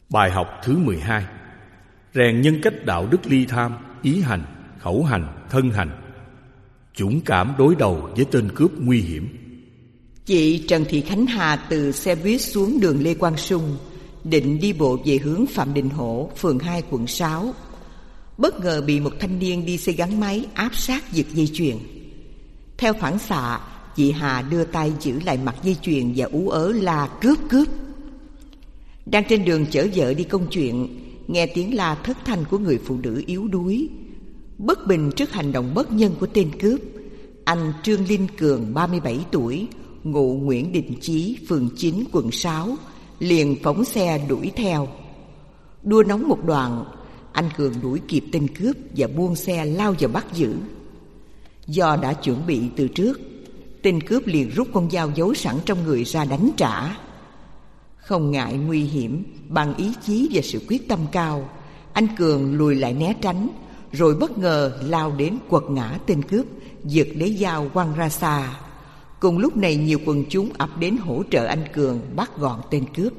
Bài học thứ 12: rèn nhân cách đạo đức ly tham, ý hành, khẩu hành, thân hành. Dũng cảm đối đầu với tên cướp nguy hiểm. Chị Trần Thị Khánh Hà từ xe buýt xuống đường Lê Quang Sung, định đi bộ về hướng Phạm Đình Hổ, phường 2, quận 6. Bất ngờ bị một thanh niên đi xe gắn máy áp sát giật dây chuyền. Theo phản xạ, chị Hà đưa tay giữ lại mặt dây chuyền và ú ớ la cướp cướp. Đang trên đường chở vợ đi công chuyện, nghe tiếng la thất thanh của người phụ nữ yếu đuối. Bất bình trước hành động bất nhân của tên cướp, anh Trương Linh Cường, 37 tuổi, ngụ Nguyễn Đình Chí, phường 9, quận 6, liền phóng xe đuổi theo. Đua nóng một đoạn, anh Cường đuổi kịp tên cướp và buông xe lao vào bắt giữ. Do đã chuẩn bị từ trước, tên cướp liền rút con dao giấu sẵn trong người ra đánh trả. Không ngại nguy hiểm, bằng ý chí và sự quyết tâm cao, anh Cường lùi lại né tránh, rồi bất ngờ lao đến quật ngã tên cướp, giật lấy dao quăng ra xa. Cùng lúc này nhiều quần chúng ập đến hỗ trợ anh Cường bắt gọn tên cướp.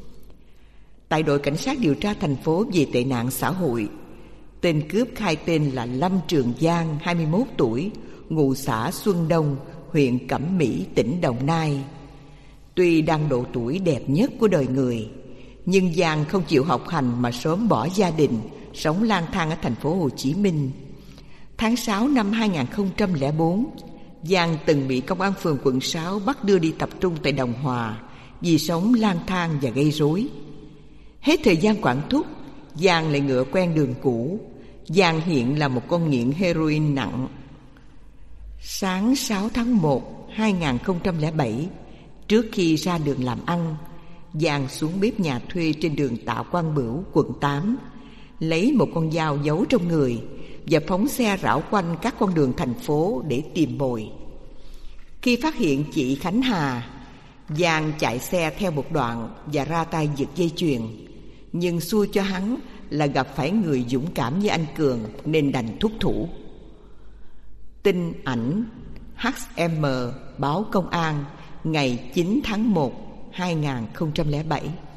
Tại đội cảnh sát điều tra thành phố về tệ nạn xã hội, tên cướp khai tên là Lâm Trường Giang, 21 tuổi, ngụ xã Xuân Đông, huyện Cẩm Mỹ, tỉnh Đồng Nai. Tuy đang độ tuổi đẹp nhất của đời người, nhưng Giang không chịu học hành mà sớm bỏ gia đình, sống lang thang ở thành phố Hồ Chí Minh. Tháng 6 năm 2004, Giang từng bị công an phường quận 6 bắt đưa đi tập trung tại Đồng Hòa vì sống lang thang và gây rối. Hết thời gian quản thúc, Giang lại ngựa quen đường cũ. Giang hiện là một con nghiện heroin nặng. Sáng 6 tháng 1, 2007, trước khi ra đường làm ăn, Giang xuống bếp nhà thuê trên đường Tạ Quang Bửu, quận 8, lấy một con dao giấu trong người và phóng xe rảo quanh các con đường thành phố để tìm mồi. Khi phát hiện chị Khánh Hà, Giang chạy xe theo một đoạn và ra tay giật dây chuyền. Nhưng xui cho hắn là gặp phải người dũng cảm như anh Cường nên đành thúc thủ. Tin ảnh HM báo công an ngày 9 tháng 1, 2007.